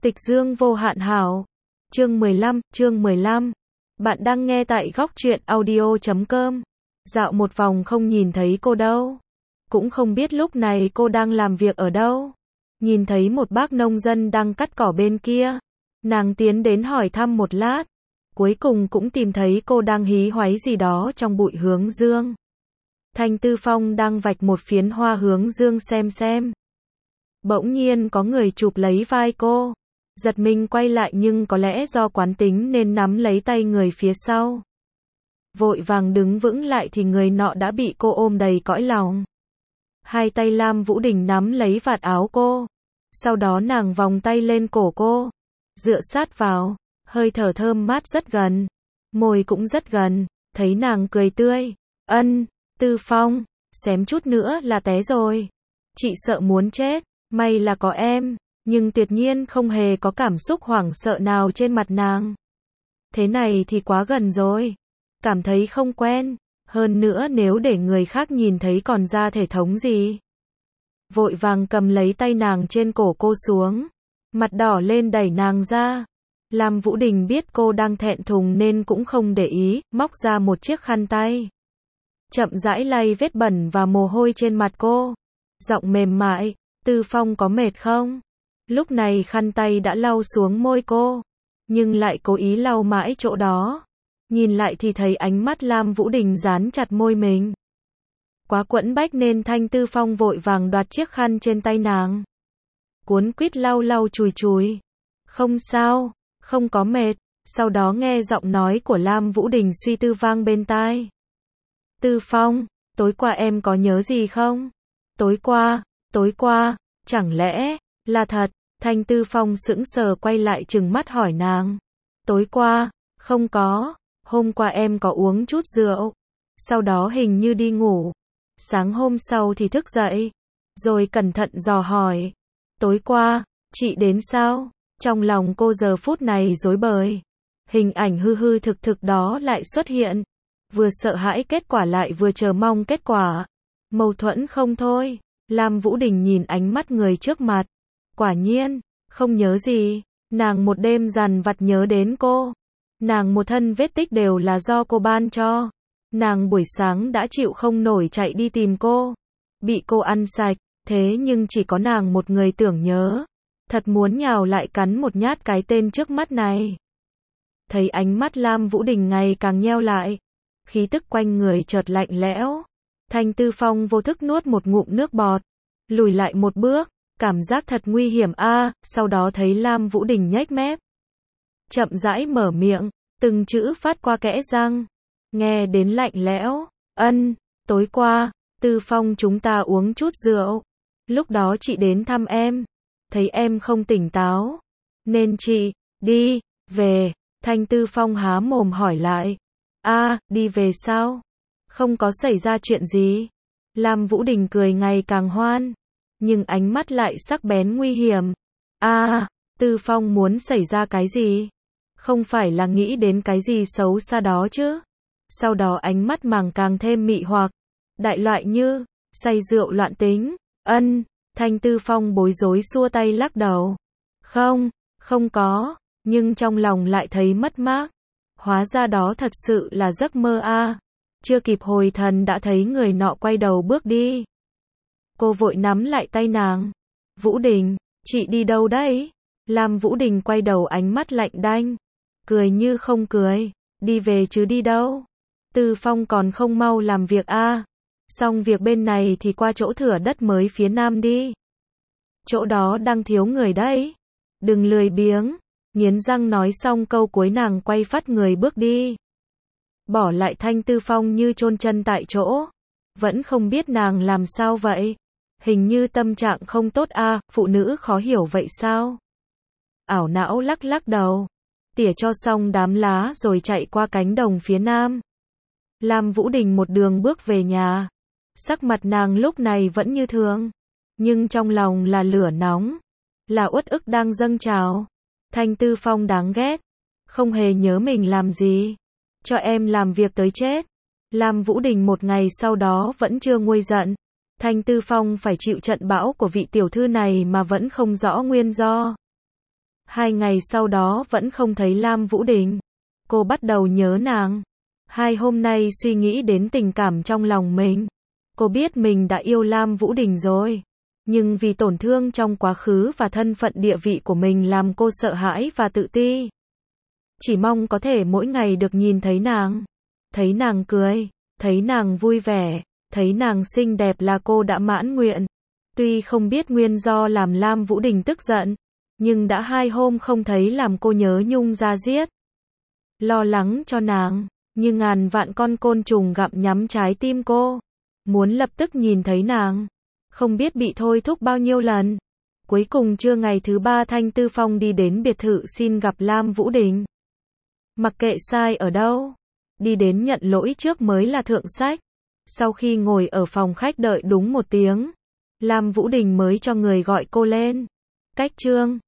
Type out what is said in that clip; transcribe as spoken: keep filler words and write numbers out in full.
Tịch dương vô hạn hảo. Chương mười lăm, chương mười lăm. Bạn đang nghe tại góc truyện audio chấm com. Dạo một vòng không nhìn thấy cô đâu. Cũng không biết lúc này cô đang làm việc ở đâu. Nhìn thấy một bác nông dân đang cắt cỏ bên kia. Nàng tiến đến hỏi thăm một lát. Cuối cùng cũng tìm thấy cô đang hí hoáy gì đó trong bụi hướng dương. Thanh Tư Phong đang vạch một phiến hoa hướng dương xem xem. Bỗng nhiên có người chụp lấy vai cô. Giật mình quay lại nhưng có lẽ do quán tính nên nắm lấy tay người phía sau. Vội vàng đứng vững lại thì người nọ đã bị cô ôm đầy cõi lòng. Hai tay Lam Vũ Đình nắm lấy vạt áo cô. Sau đó nàng vòng tay lên cổ cô. Dựa sát vào. Hơi thở thơm mát rất gần. Môi cũng rất gần. Thấy nàng cười tươi. Ân, Tư Phong, xém chút nữa là té rồi. Chị sợ muốn chết. May là có em. Nhưng tuyệt nhiên không hề có cảm xúc hoảng sợ nào trên mặt nàng. Thế này thì quá gần rồi. Cảm thấy không quen. Hơn nữa nếu để người khác nhìn thấy còn ra thể thống gì. Vội vàng cầm lấy tay nàng trên cổ cô xuống. Mặt đỏ lên đẩy nàng ra. Lam Vũ Đình biết cô đang thẹn thùng nên cũng không để ý, móc ra một chiếc khăn tay. Chậm rãi lay vết bẩn và mồ hôi trên mặt cô. Giọng mềm mại, Tư Phong có mệt không? Lúc này khăn tay đã lau xuống môi cô. Nhưng lại cố ý lau mãi chỗ đó. Nhìn lại thì thấy ánh mắt Lam Vũ Đình dán chặt môi mình. Quá quẫn bách nên Thanh Tư Phong vội vàng đoạt chiếc khăn trên tay nàng. Cuốn quýt lau lau chùi chùi. Không sao, không có mệt. Sau đó nghe giọng nói của Lam Vũ Đình suy tư vang bên tai. Tư Phong, tối qua em có nhớ gì không? Tối qua, tối qua, chẳng lẽ là thật? Thanh Tư Phong sững sờ quay lại trừng mắt hỏi nàng. Tối qua, không có. Hôm qua em có uống chút rượu. Sau đó hình như đi ngủ. Sáng hôm sau thì thức dậy. Rồi cẩn thận dò hỏi. Tối qua, chị đến sao? Trong lòng cô giờ phút này rối bời. Hình ảnh hư hư thực thực đó lại xuất hiện. Vừa sợ hãi kết quả lại vừa chờ mong kết quả. Mâu thuẫn không thôi. Lam Vũ Đình nhìn ánh mắt người trước mặt. Quả nhiên, không nhớ gì. Nàng một đêm dằn vặt nhớ đến cô. Nàng một thân vết tích đều là do cô ban cho. Nàng buổi sáng đã chịu không nổi chạy đi tìm cô. Bị cô ăn sạch, thế nhưng chỉ có nàng một người tưởng nhớ. Thật muốn nhào lại cắn một nhát cái tên trước mắt này. Thấy ánh mắt Lam Vũ Đình ngày càng nheo lại. Khí tức quanh người chợt lạnh lẽo. Thanh Tư Phong vô thức nuốt một ngụm nước bọt. Lùi lại một bước. Cảm giác thật nguy hiểm a. À, sau đó thấy Lam Vũ Đình nhếch mép. Chậm rãi mở miệng. Từng chữ phát qua kẽ răng. Nghe đến lạnh lẽo. Ân, tối qua, Tư Phong chúng ta uống chút rượu. Lúc đó chị đến thăm em. Thấy em không tỉnh táo. Nên chị, đi, về. Thanh Tư Phong há mồm hỏi lại. A, à, đi về sao? Không có xảy ra chuyện gì. Lam Vũ Đình cười ngày càng hoan. Nhưng ánh mắt lại sắc bén nguy hiểm. A, à, Tư Phong muốn xảy ra cái gì? Không phải là nghĩ đến cái gì xấu xa đó chứ? Sau đó ánh mắt màng càng thêm mị hoặc. Đại loại như, say rượu loạn tính. Ân, Thanh Tư Phong bối rối xua tay lắc đầu. Không, không có. Nhưng trong lòng lại thấy mất mát. Hóa ra đó thật sự là giấc mơ a. À. Chưa kịp hồi thần đã thấy người nọ quay đầu bước đi. Cô vội nắm lại tay nàng. Vũ Đình, chị đi đâu đấy? Lam Vũ Đình quay đầu ánh mắt lạnh đanh. Cười như không cười. Đi về chứ đi đâu? Tư Phong còn không mau làm việc a. À. Xong việc bên này thì qua chỗ thửa đất mới phía nam đi. Chỗ đó đang thiếu người đấy. Đừng lười biếng. Nghiến răng nói xong câu cuối nàng quay phắt người bước đi. Bỏ lại Thanh Tư Phong như chôn chân tại chỗ. Vẫn không biết nàng làm sao vậy. Hình như tâm trạng không tốt a. À, phụ nữ khó hiểu vậy sao? Ảo não lắc lắc đầu. Tỉa cho xong đám lá rồi chạy qua cánh đồng phía nam. Lam Vũ Đình một đường bước về nhà. Sắc mặt nàng lúc này vẫn như thường. Nhưng trong lòng là lửa nóng. Là uất ức đang dâng trào. Thanh Tư Phong đáng ghét. Không hề nhớ mình làm gì. Cho em làm việc tới chết. Lam Vũ Đình một ngày sau đó vẫn chưa nguôi giận. Thanh Tư Phong phải chịu trận bão của vị tiểu thư này mà vẫn không rõ nguyên do. Hai ngày sau đó vẫn không thấy Lam Vũ Đình. Cô bắt đầu nhớ nàng. Hai hôm nay suy nghĩ đến tình cảm trong lòng mình. Cô biết mình đã yêu Lam Vũ Đình rồi. Nhưng vì tổn thương trong quá khứ và thân phận địa vị của mình làm cô sợ hãi và tự ti. Chỉ mong có thể mỗi ngày được nhìn thấy nàng. Thấy nàng cười, thấy nàng vui vẻ, thấy nàng xinh đẹp là cô đã mãn nguyện. Tuy không biết nguyên do làm Lam Vũ Đình tức giận, nhưng đã hai hôm không thấy làm cô nhớ nhung ra giết. Lo lắng cho nàng, như ngàn vạn con côn trùng gặm nhắm trái tim cô. Muốn lập tức nhìn thấy nàng, không biết bị thôi thúc bao nhiêu lần. Cuối cùng trưa ngày thứ ba Thanh Tư Phong đi đến biệt thự xin gặp Lam Vũ Đình. Mặc kệ sai ở đâu, đi đến nhận lỗi trước mới là thượng sách. Sau khi ngồi ở phòng khách đợi đúng một tiếng, Lam Vũ Đình mới cho người gọi cô lên. Cách Trương,